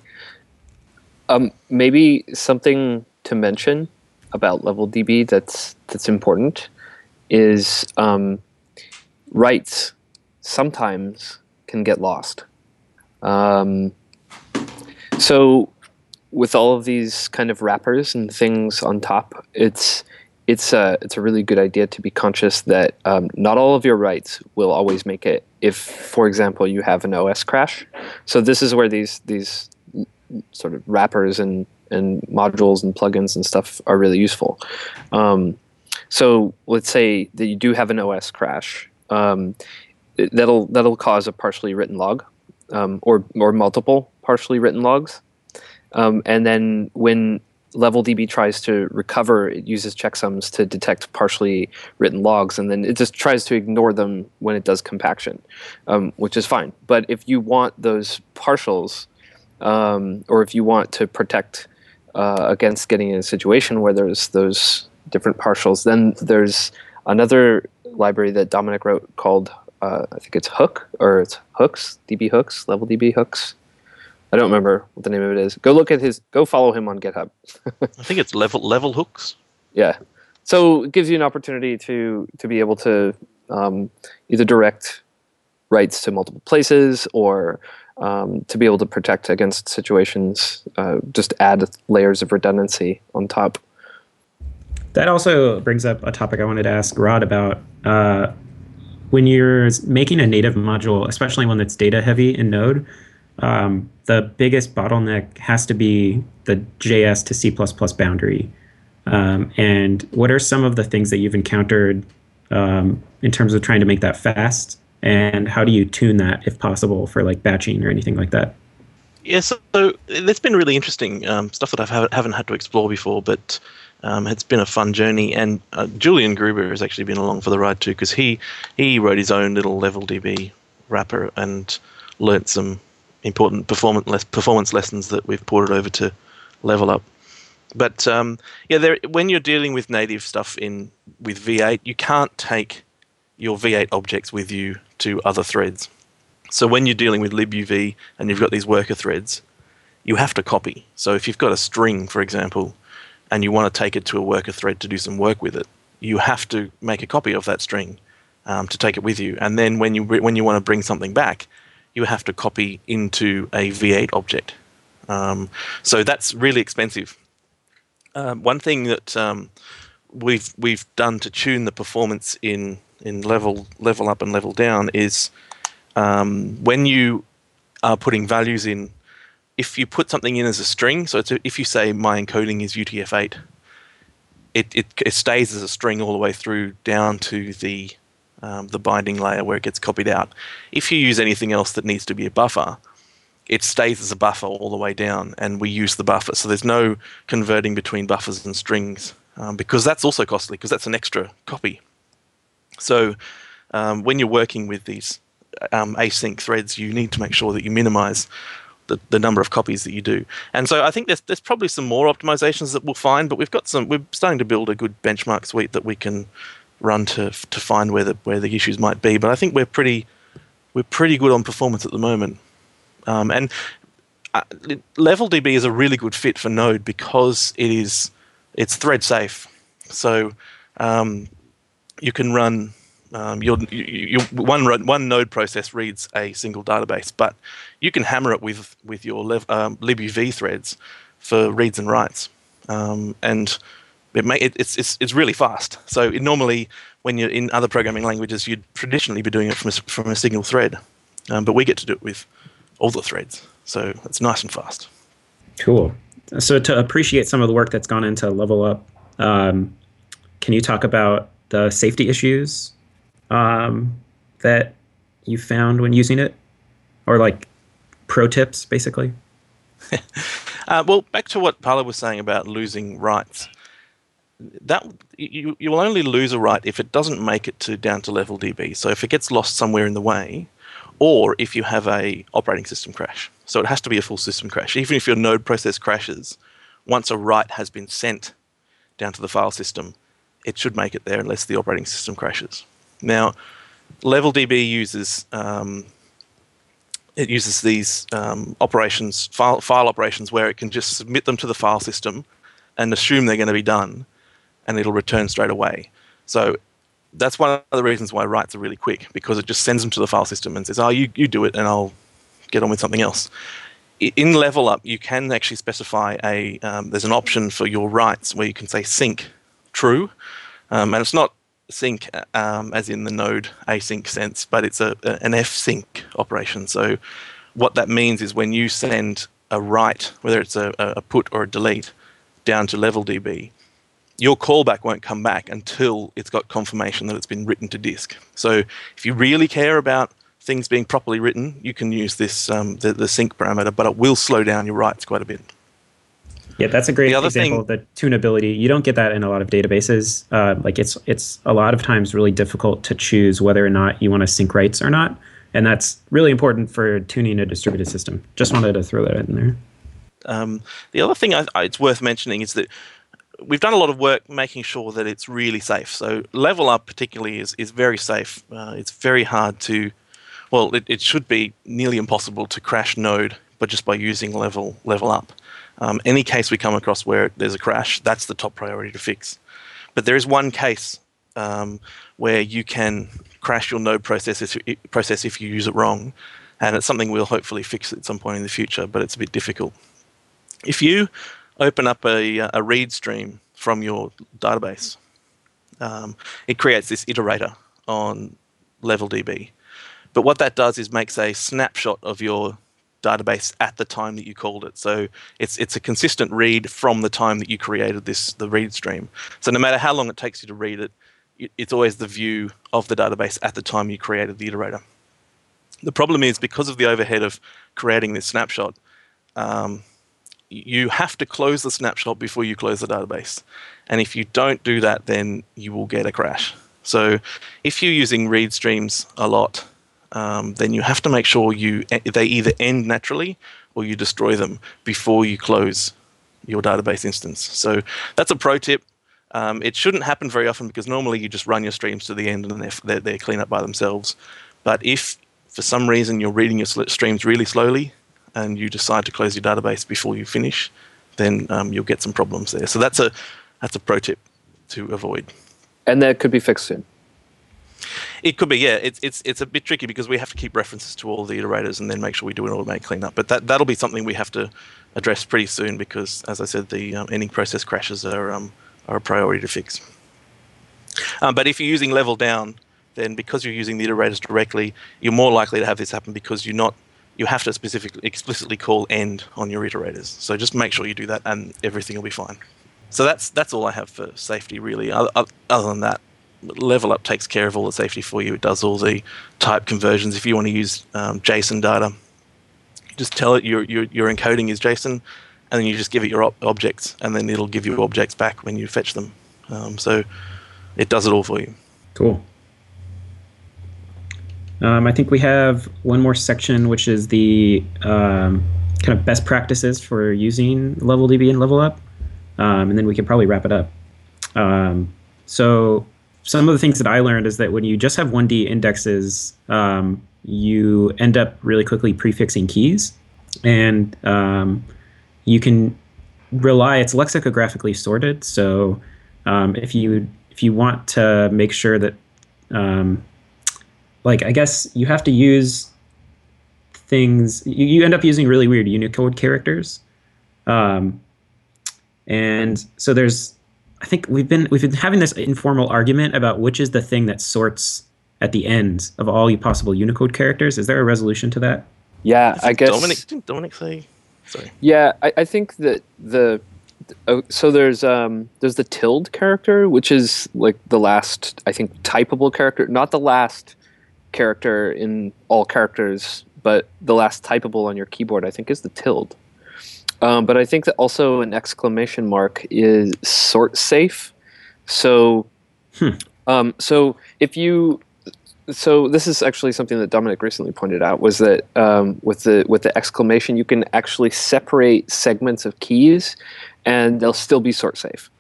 Maybe something to mention about LevelDB that's important is writes sometimes can get lost. So with all of these kind of wrappers and things on top, it's a really good idea to be conscious that not all of your writes will always make it if, for example, you have an OS crash. So this is where these sort of wrappers and modules and plugins and stuff are really useful. So let's say that you do have an OS crash. That'll cause a partially written log, or multiple partially written logs. And then when LevelDB tries to recover, it uses checksums to detect partially written logs, and then it just tries to ignore them when it does compaction, which is fine. But if you want those partials, or if you want to protect against getting in a situation where there's those different partials, then there's another library that Dominic wrote called, I think it's Hook, or it's Hooks, DB Hooks, LevelDB Hooks. I don't remember what the name of it is. Go follow him on GitHub. I think it's level hooks. Yeah. So it gives you an opportunity to be able to either direct writes to multiple places or to be able to protect against situations, just add layers of redundancy on top. That also brings up a topic I wanted to ask Rod about. When you're making a native module, especially one that's data heavy in Node, the biggest bottleneck has to be the JS to C++ boundary. And what are some of the things that you've encountered in terms of trying to make that fast? And how do you tune that, if possible, for like batching or anything like that? Yeah, so it's been really interesting stuff that I haven't had to explore before, but it's been a fun journey. And Julian Gruber has actually been along for the ride too, because he wrote his own little LevelDB wrapper and learnt some important performance lessons that we've ported over to Level Up. But when you're dealing with native stuff with V8, you can't take your V8 objects with you to other threads. So when you're dealing with libuv and you've got these worker threads, you have to copy. So if you've got a string, for example, and you want to take it to a worker thread to do some work with it, you have to make a copy of that string to take it with you. And then when you want to bring something back, you have to copy into a V8 object. So that's really expensive. One thing that we've done to tune the performance in level up and level down is when you are putting values in, if you put something in as a string, so if you say my encoding is UTF-8, it stays as a string all the way through down to the binding layer where it gets copied out. If you use anything else that needs to be a buffer, it stays as a buffer all the way down, and we use the buffer. So there's no converting between buffers and strings, because that's also costly, because that's an extra copy. So when you're working with these async threads, you need to make sure that you minimize the number of copies that you do. And so I think there's probably some more optimizations that we'll find, but we're starting to build a good benchmark suite that we can run to find where the issues might be. But I think we're pretty good on performance at the moment. And LevelDB is a really good fit for Node because it's thread safe. So you can run One node process reads a single database, but you can hammer it with your libuv threads for reads and writes, and it's really fast. So normally, when you're in other programming languages, you'd traditionally be doing it from a single thread, but we get to do it with all the threads, so it's nice and fast. Cool. So to appreciate some of the work that's gone into Level Up, can you talk about the safety issues that you found when using it, or like pro tips, basically? Well, back to what Paolo was saying about losing writes. That you will only lose a write if it doesn't make it down to level DB. So if it gets lost somewhere in the way, or if you have a operating system crash. So it has to be a full system crash. Even if your node process crashes, once a write has been sent down to the file system, it should make it there unless the operating system crashes. Now, LevelDB uses these operations, file operations, where it can just submit them to the file system and assume they're going to be done, and it'll return straight away. So that's one of the reasons why writes are really quick, because it just sends them to the file system and says, "Oh, you do it, and I'll get on with something else." In Level Up, you can actually specify there's an option for your writes where you can say sync true, and it's not sync as in the node async sense, but it's an fsync operation. So what that means is when you send a write, whether it's a put or a delete, down to LevelDB, your callback won't come back until it's got confirmation that it's been written to disk. So if you really care about things being properly written, you can use this the sync parameter, but it will slow down your writes quite a bit. Yeah, that's a great example of the tunability. You don't get that in a lot of databases. Like it's a lot of times really difficult to choose whether or not you want to sync writes or not, and that's really important for tuning a distributed system. Just wanted to throw that in there. The other thing it's worth mentioning is that we've done a lot of work making sure that it's really safe. So Level Up particularly is very safe. It's very hard to, well, it should be nearly impossible to crash node, but just by using Level Up. Any case we come across where there's a crash, that's the top priority to fix. But there is one case where you can crash your node process if you use it wrong, and it's something we'll hopefully fix at some point in the future, but it's a bit difficult. If you open up a read stream from your database, it creates this iterator on LevelDB. But what that does is makes a snapshot of your database at the time that you called it. So it's a consistent read from the time that you created the read stream. So no matter how long it takes you to read it, it's always the view of the database at the time you created the iterator. The problem is, because of the overhead of creating this snapshot, you have to close the snapshot before you close the database. And if you don't do that, then you will get a crash. So if you're using read streams a lot, then you have to make sure they either end naturally or you destroy them before you close your database instance. So that's a pro tip. It shouldn't happen very often, because normally you just run your streams to the end and they clean up by themselves. But if for some reason you're reading your streams really slowly and you decide to close your database before you finish, then you'll get some problems there. So that's a pro tip to avoid. And that could be fixed soon. It could be, yeah. It's a bit tricky because we have to keep references to all the iterators and then make sure we do an automatic cleanup. But that'll be something we have to address pretty soon, because, as I said, the ending process crashes are a priority to fix. But if you're using Level Down, then because you're using the iterators directly, you're more likely to have this happen, because you have to explicitly call end on your iterators. So just make sure you do that, and everything will be fine. So that's all I have for safety, really. Other than that, Level Up takes care of all the safety for you. It does all the type conversions. If you want to use JSON data, just tell it your encoding is JSON, and then you just give it your objects, and then it'll give you objects back when you fetch them. So it does it all for you. Cool. I think we have one more section, which is the kind of best practices for using LevelDB and Level Up, and then we can probably wrap it up. So some of the things that I learned is that when you just have 1D indexes, you end up really quickly prefixing keys, and you can rely, it's lexicographically sorted. So if you want to make sure that um, like I guess you have to use things. You end up using really weird Unicode characters, um, and so there's. I think we've been having this informal argument about which is the thing that sorts at the end of all possible Unicode characters. Is there a resolution to that? Yeah, I guess. Didn't Dominic say? Sorry. Yeah, I think that so there's the tilde character, which is like the last, I think, typable character, not the last character in all characters, but the last typable on your keyboard, I think, is the tilde. But I think that also an exclamation mark is sort safe. So, so if you, so this is actually something that Dominic recently pointed out, was that with the exclamation, you can actually separate segments of keys, and they'll still be sort safe.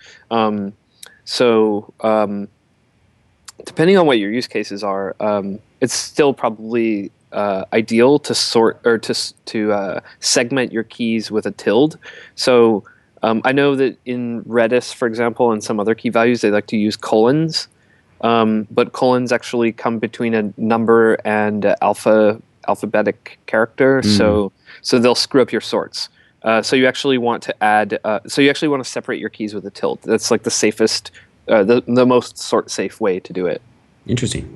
Depending on what your use cases are, it's still probably ideal to sort or to segment your keys with a tilde. So I know that in Redis, for example, and some other key values, they like to use colons, but colons actually come between a number and alphabetic character, so they'll screw up your sorts. So you actually want to separate your keys with a tilde. That's like the safest, the most sort safe way to do it. Interesting.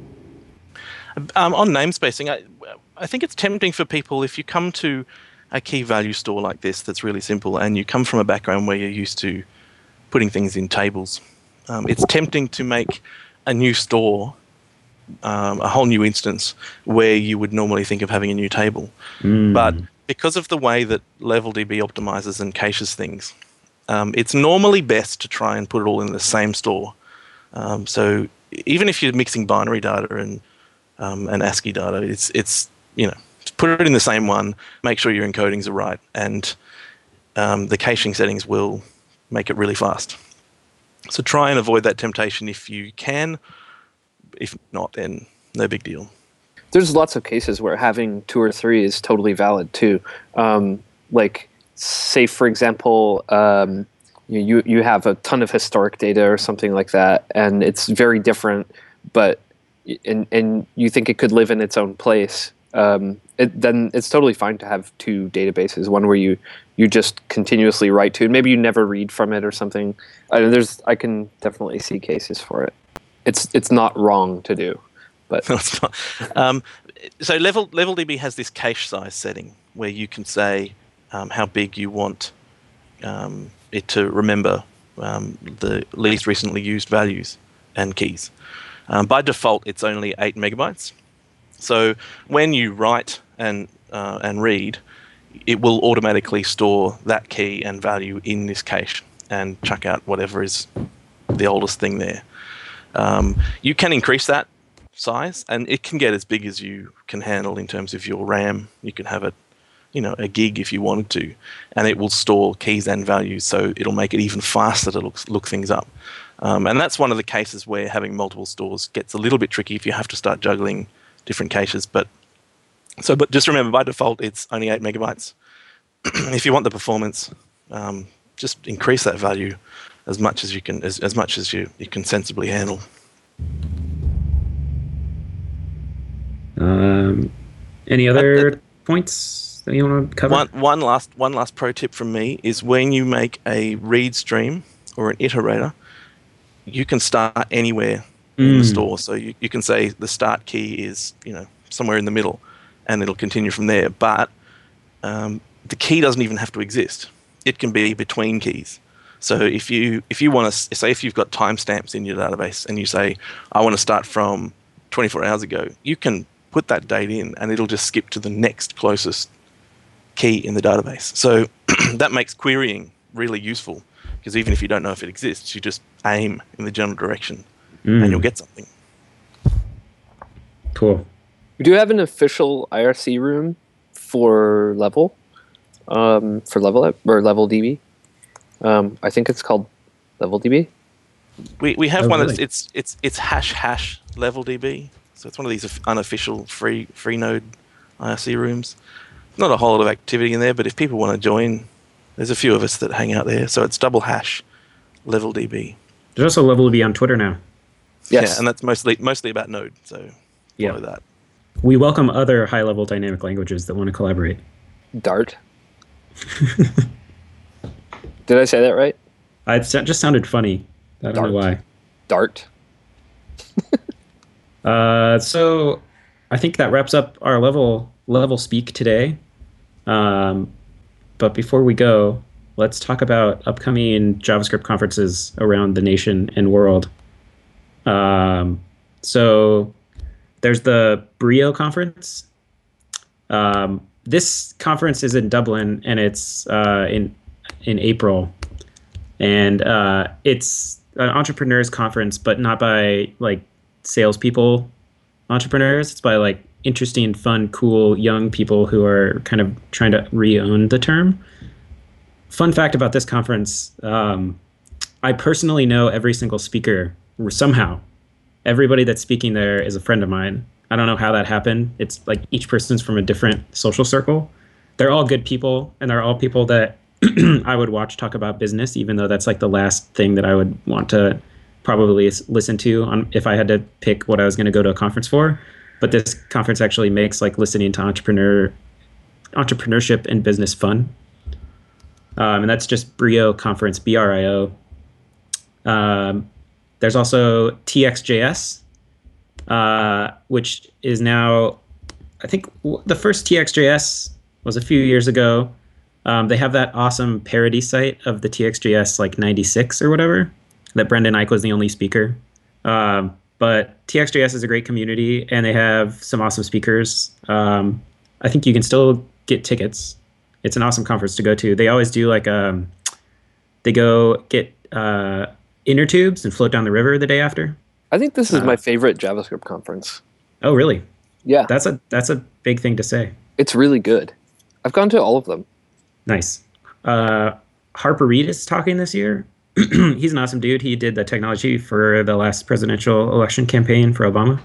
On namespacing, I think it's tempting for people, if you come to a key value store like this that's really simple, and you come from a background where you're used to putting things in tables, it's tempting to make a new store, a whole new instance, where you would normally think of having a new table. But because of the way that LevelDB optimizes and caches things, it's normally best to try and put it all in the same store. So even if you're mixing binary data and ASCII data, it's put it in the same one, make sure your encodings are right, and the caching settings will make it really fast. So try and avoid that temptation if you can. If not, then no big deal. There's lots of cases where having 2 or 3 is totally valid too. Like, say for example, you have a ton of historic data or something like that, and it's very different, but and you think it could live in its own place. Then it's totally fine to have 2 databases, one where you just continuously write to, and maybe you never read from it or something. I can definitely see cases for it. It's not wrong to do, but no, it's not. So LevelDB has this cache size setting where you can say how big you want it to remember the least recently used values and keys. By default, it's only 8 megabytes. So when you write and read, it will automatically store that key and value in this cache and chuck out whatever is the oldest thing there. You can increase that size, and it can get as big as you can handle in terms of your RAM. You can have it, a gig if you wanted to, and it will store keys and values, so it'll make it even faster to look things up. And that's one of the cases where having multiple stores gets a little bit tricky if you have to start juggling different caches. But just remember, by default, it's only 8 megabytes. If you want the performance, just increase that value as much as you can, as much as you can sensibly handle. Any other points that you want to cover? One last pro tip from me is when you make a read stream or an iterator, you can start anywhere in the store. So you can say the start key is somewhere in the middle, and it'll continue from there. But the key doesn't even have to exist. It can be between keys. So if you want to say, if you've got timestamps in your database and you say, I want to start from 24 hours ago, you can put that date in and it'll just skip to the next closest key in the database. So that makes querying really useful, because even if you don't know if it exists, you just aim in the general direction and you'll get something. Cool. We do have an official IRC room for Level, or LevelDB. I think it's called LevelDB. We have one really? that's it's hash LevelDB. So it's one of these unofficial free node IRC rooms. Not a whole lot of activity in there, but if people want to join, there's a few of us that hang out there. So it's double hash LevelDB. There's also LevelDB on Twitter now. Yes. Yeah, and that's mostly about Node. So Yeah. follow that. We welcome other high-level dynamic languages that want to collaborate. Dart. Did I say that right? It just sounded funny. I don't know why. Dart. So I think that wraps up our level speak today. But before we go, let's talk about upcoming JavaScript conferences around the nation and world. So there's the Brio conference. This conference is in Dublin, and it's in April, and it's an entrepreneurs conference, but not by like salespeople entrepreneurs. It's by like interesting, fun, cool young people who are kind of trying to re-own the term. Fun fact about this conference, I personally know every single speaker somehow. Everybody that's speaking there is a friend of mine. I don't know how that happened. It's like each person's from a different social circle. They're all good people, and they're all people that I would watch talk about business, even though that's like the last thing that I would want to probably listen to if I had to pick what I was going to go to a conference for. But this conference actually makes like listening to entrepreneurship and business fun. And that's just Brio conference, BRIO. There's also TXJS, which is now, I think the first TXJS was a few years ago. They have that awesome parody site of the TXJS like 96 or whatever, that Brendan Eich was the only speaker. But TXJS is a great community, and they have some awesome speakers. I think you can still get tickets. It's an awesome conference to go to. They always do like they go get inner tubes and float down the river the day after. I think this is my favorite JavaScript conference. Oh, really? Yeah. That's a big thing to say. It's really good. I've gone to all of them. Nice. Harper Reed is talking this year. He's an awesome dude. He did the technology for the last presidential election campaign for Obama.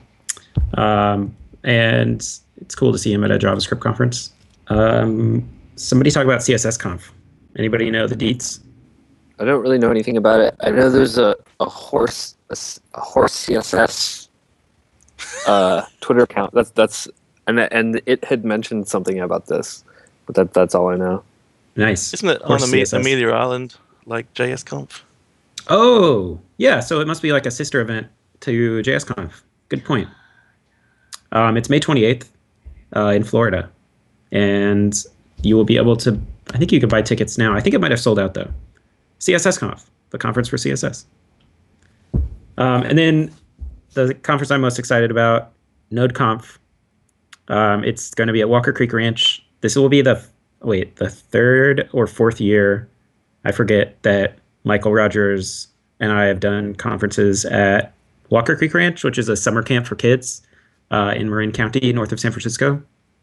And it's cool to see him at a JavaScript conference. Somebody talk about CSSConf. Anybody know the deets? I don't really know anything about it. I know there's a horse CSS Twitter account. And it had mentioned something about this, but that's all I know. Nice. Isn't it on Amelia Island, like JSConf? Oh, yeah. So it must be like a sister event to JSConf. Good point. It's May 28th in Florida. And you will be able to, I think you can buy tickets now. I think it might have sold out, though. CSSConf, the conference for CSS. And then the conference I'm most excited about, NodeConf. It's going to be at Walker Creek Ranch. This will be the third or fourth year, I forget, that Michael Rogers and I have done conferences at Walker Creek Ranch, which is a summer camp for kids in Marin County, north of San Francisco.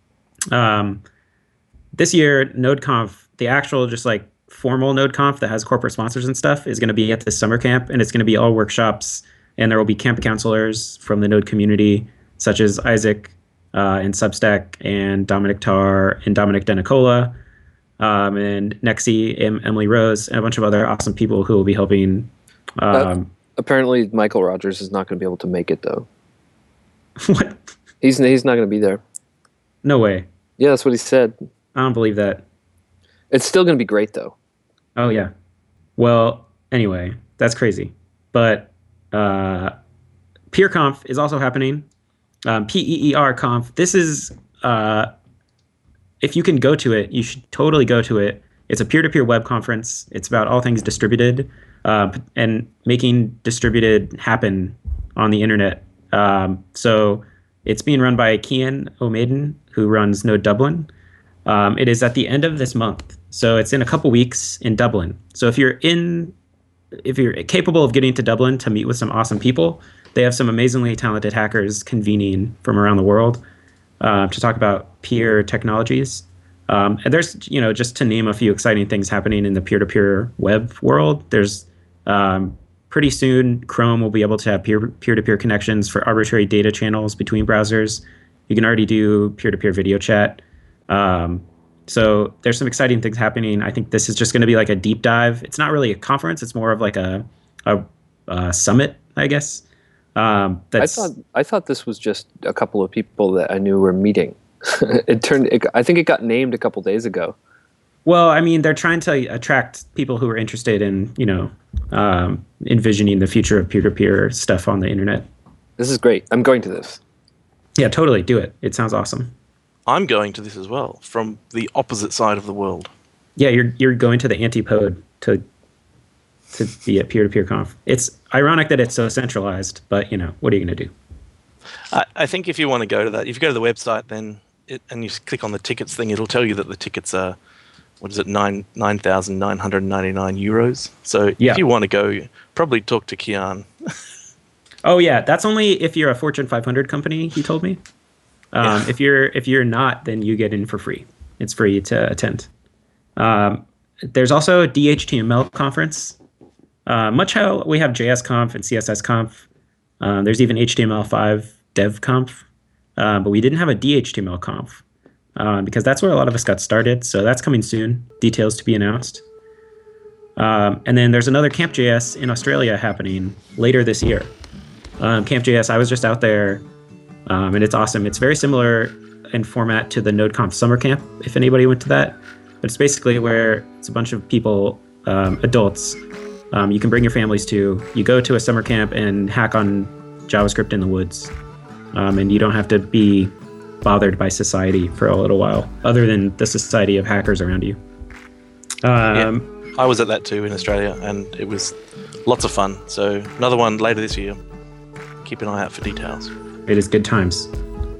This year, NodeConf, the actual just like formal NodeConf that has corporate sponsors and stuff, is going to be at this summer camp, and it's going to be all workshops, and there will be camp counselors from the Node community, such as Isaac and Substack and Dominic Tarr and Dominic Denicola and Nexi, Emily Rose, and a bunch of other awesome people who will be helping. Apparently, Michael Rogers is not going to be able to make it, though. What? He's not going to be there. No way. Yeah, that's what he said. I don't believe that. It's still going to be great, though. Oh, yeah. Well, anyway, that's crazy. But PeerConf is also happening. PEER-Conf. This is, if you can go to it, you should totally go to it. It's a peer-to-peer web conference. It's about all things distributed and making distributed happen on the internet. So it's being run by Kian O'Maiden, who runs Node Dublin. It is at the end of this month. So it's in a couple weeks in Dublin. So if you're capable of getting to Dublin to meet with some awesome people, they have some amazingly talented hackers convening from around the world to talk about peer technologies. And there's, just to name a few exciting things happening in the peer-to-peer web world, there's pretty soon Chrome will be able to have peer-to-peer connections for arbitrary data channels between browsers. You can already do peer-to-peer video chat. So there's some exciting things happening. I think this is just going to be like a deep dive. It's not really a conference. It's more of like a summit, I guess. That's I thought this was just a couple of people that I knew were meeting. I think it got named a couple days ago. Well, I mean, they're trying to attract people who are interested in, envisioning the future of peer-to-peer stuff on the internet. This is great. I'm going to this. Yeah, totally. Do it. It sounds awesome. I'm going to this as well, from the opposite side of the world. Yeah, you're going to the Antipode to be at peer-to-peer conf. It's ironic that it's so centralized, but, what are you going to do? I think if you want to go to that, if you go to the website, then and you click on the tickets thing, it'll tell you that the tickets are, 9,999 euros. So if you want to go, probably talk to Kian. Oh yeah, that's only if you're a Fortune 500 company. He told me. If you're not, then you get in for free. It's free to attend. There's also a DHTML conference. Much how we have JSConf and CSSConf. There's even HTML5 DevConf, but we didn't have a DHTML conf. Because that's where a lot of us got started. So that's coming soon. Details to be announced. And then there's another Camp.js in Australia happening later this year. Camp.js, I was just out there, and it's awesome. It's very similar in format to the NodeConf summer camp, if anybody went to that. But it's basically where it's a bunch of people, adults, you can bring your families to. You go to a summer camp and hack on JavaScript in the woods. And you don't have to be bothered by society for a little while, other than the society of hackers around you. I was at that too in Australia, and it was lots of fun. So another one later this year. Keep an eye out for details. It is good times.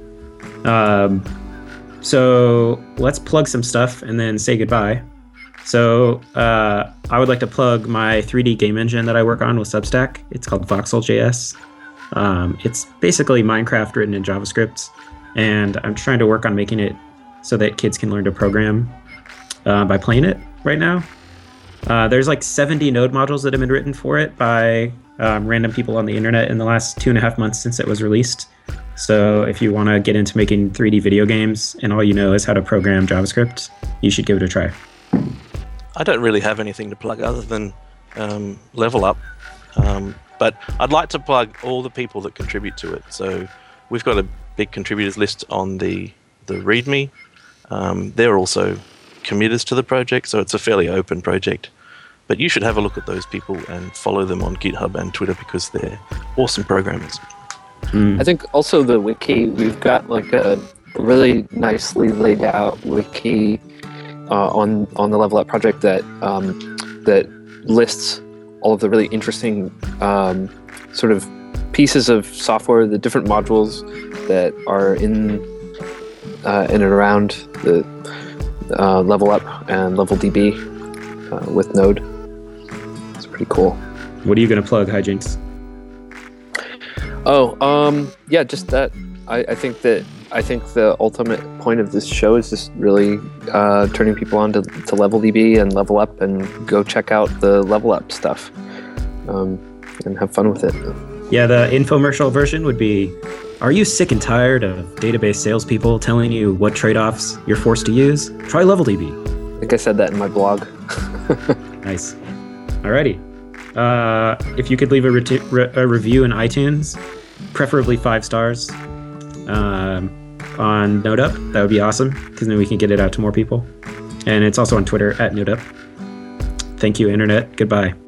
So let's plug some stuff and then say goodbye. So I would like to plug my 3D game engine that I work on with Substack. It's called Voxel.js. It's basically Minecraft written in JavaScript. And I'm trying to work on making it so that kids can learn to program by playing it right now. There's like 70 node modules that have been written for it by random people on the internet in the last 2.5 months since it was released. So if you want to get into making 3D video games and all you know is how to program JavaScript, you should give it a try. I don't really have anything to plug other than Level Up. But I'd like to plug all the people that contribute to it. So we've got a big contributors list on the README. They're also committers to the project, so it's a fairly open project. But you should have a look at those people and follow them on GitHub and Twitter because they're awesome programmers. I think also the wiki, we've got like a really nicely laid out wiki on the Level Up project that lists all of the really interesting sort of pieces of software, the different modules that are in and around the Level Up and Level DB with Node. It's pretty cool. What are you going to plug, Hijinks? Yeah, just that. I think the ultimate point of this show is just really turning people on to LevelDB and Level Up and go check out the Level Up stuff and have fun with it. Yeah, the infomercial version would be, are you sick and tired of database salespeople telling you what trade-offs you're forced to use? Try LevelDB. I think I said that in my blog. Nice. Alrighty. If you could leave a review in iTunes, preferably 5 stars, on NodeUp, that would be awesome, because then we can get it out to more people. And it's also on Twitter at NodeUp. Thank you, Internet. Goodbye.